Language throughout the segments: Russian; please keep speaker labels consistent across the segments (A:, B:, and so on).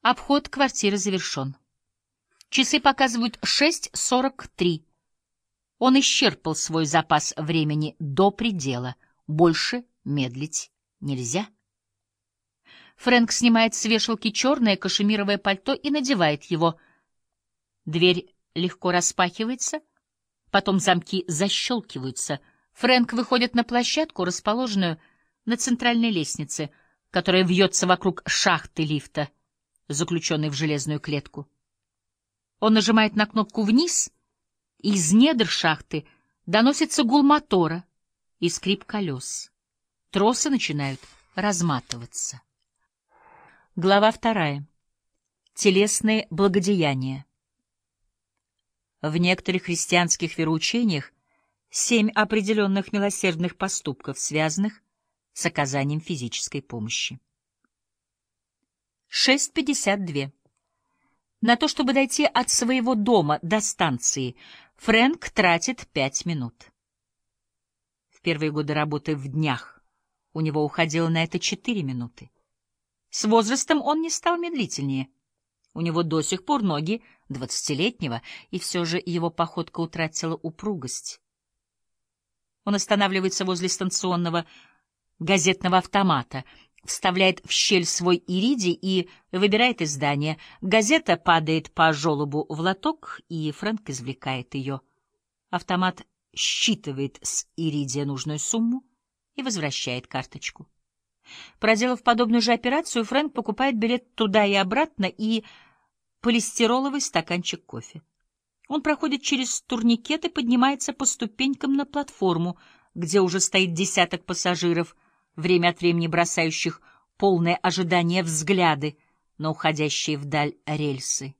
A: Обход квартиры завершен. Часы показывают 6:43. Он исчерпал свой запас времени до предела. Больше медлить нельзя. Фрэнк снимает с вешалки черное кашемировое пальто и надевает его. Дверь легко распахивается, потом замки защелкиваются. Фрэнк выходит на площадку, расположенную на центральной лестнице, которая вьется вокруг шахты лифта, заключенной в железную клетку. Он нажимает на кнопку «Вниз», и из недр шахты доносится гул мотора и скрип колес. Тросы начинают разматываться. Глава 2. Телесные благодеяния. В некоторых христианских вероучениях 7 определенных милосердных поступков, связанных с оказанием физической помощи. 6:52. На то, чтобы дойти от своего дома до станции, Фрэнк тратит 5 минут. В первые годы работы в днях у него уходило на это 4 минуты. С возрастом он не стал медлительнее. У него до сих пор ноги 20-летнего, и все же его походка утратила упругость. Он останавливается возле станционного газетного автомата, вставляет в щель свой иридий и выбирает издание. Газета падает по желобу в лоток, и Фрэнк извлекает ее. Автомат считывает с иридия нужную сумму и возвращает карточку. Проделав подобную же операцию, Фрэнк покупает билет туда и обратно и полистироловый стаканчик кофе. Он проходит через турникет и поднимается по ступенькам на платформу, где уже стоит десяток пассажиров, время от времени бросающих полное ожидание взгляды на уходящие вдаль рельсы.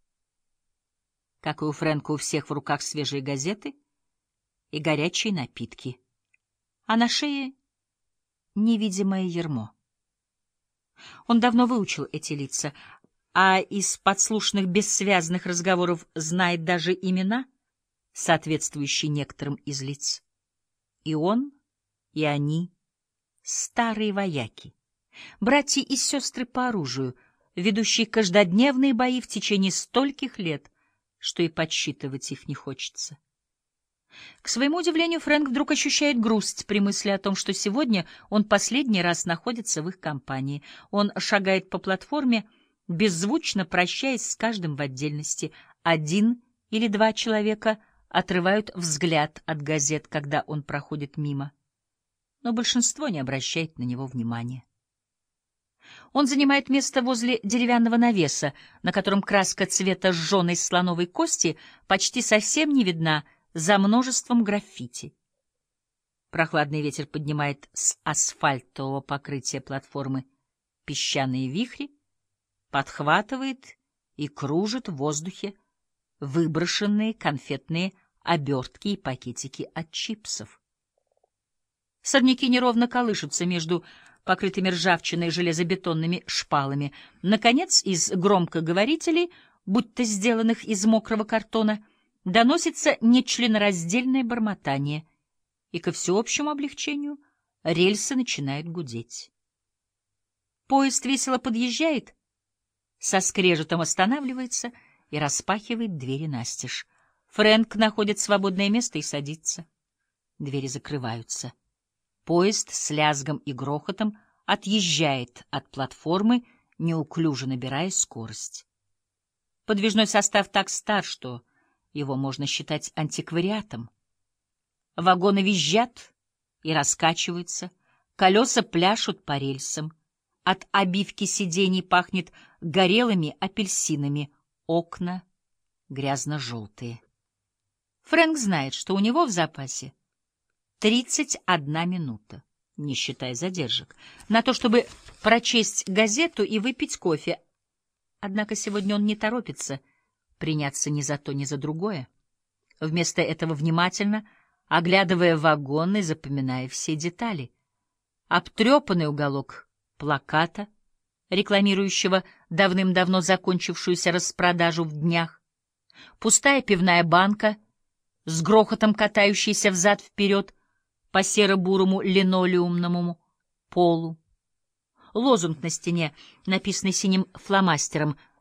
A: Как и у Фрэнка, у всех в руках свежие газеты и горячие напитки, а на шее невидимое ярмо. Он давно выучил эти лица, а из подслушанных бессвязных разговоров знает даже имена, соответствующие некоторым из лиц. И он, и они — старые вояки, братья и сестры по оружию, ведущие каждодневные бои в течение стольких лет, что и подсчитывать их не хочется. К своему удивлению, Фрэнк вдруг ощущает грусть при мысли о том, что сегодня он последний раз находится в их компании. Он шагает по платформе, беззвучно прощаясь с каждым в отдельности. 1 или 2 человека отрывают взгляд от газет, когда он проходит мимо, но большинство не обращает на него внимания. Он занимает место возле деревянного навеса, на котором краска цвета сжженной слоновой кости почти совсем не видна за множеством граффити. Прохладный ветер поднимает с асфальтового покрытия платформы песчаные вихри, подхватывает и кружит в воздухе выброшенные конфетные обертки и пакетики от чипсов. Сорняки неровно колышутся между покрытыми ржавчиной железобетонными шпалами. Наконец, из громкоговорителей, будто сделанных из мокрого картона, доносится нечленораздельное бормотание, и ко всеобщему облегчению рельсы начинают гудеть. Поезд весело подъезжает, со скрежетом останавливается и распахивает двери настежь. Фрэнк находит свободное место и садится. Двери закрываются. Поезд с лязгом и грохотом отъезжает от платформы, неуклюже набирая скорость. Подвижной состав так стар, что его можно считать антиквариатом. Вагоны визжат и раскачиваются, колеса пляшут по рельсам. От обивки сидений пахнет горелыми апельсинами, окна грязно-желтые. Фрэнк знает, что у него в запасе 31 минута, не считая задержек, на то, чтобы прочесть газету и выпить кофе. Однако сегодня он не торопится приняться ни за то, ни за другое. Вместо этого внимательно, оглядывая вагон и запоминая все детали. Обтрепанный уголок плаката, рекламирующего давным-давно закончившуюся распродажу в днях, пустая пивная банка, с грохотом катающаяся взад-вперед по серо-бурому линолеумному полу, лозунг на стене, написанный синим фломастером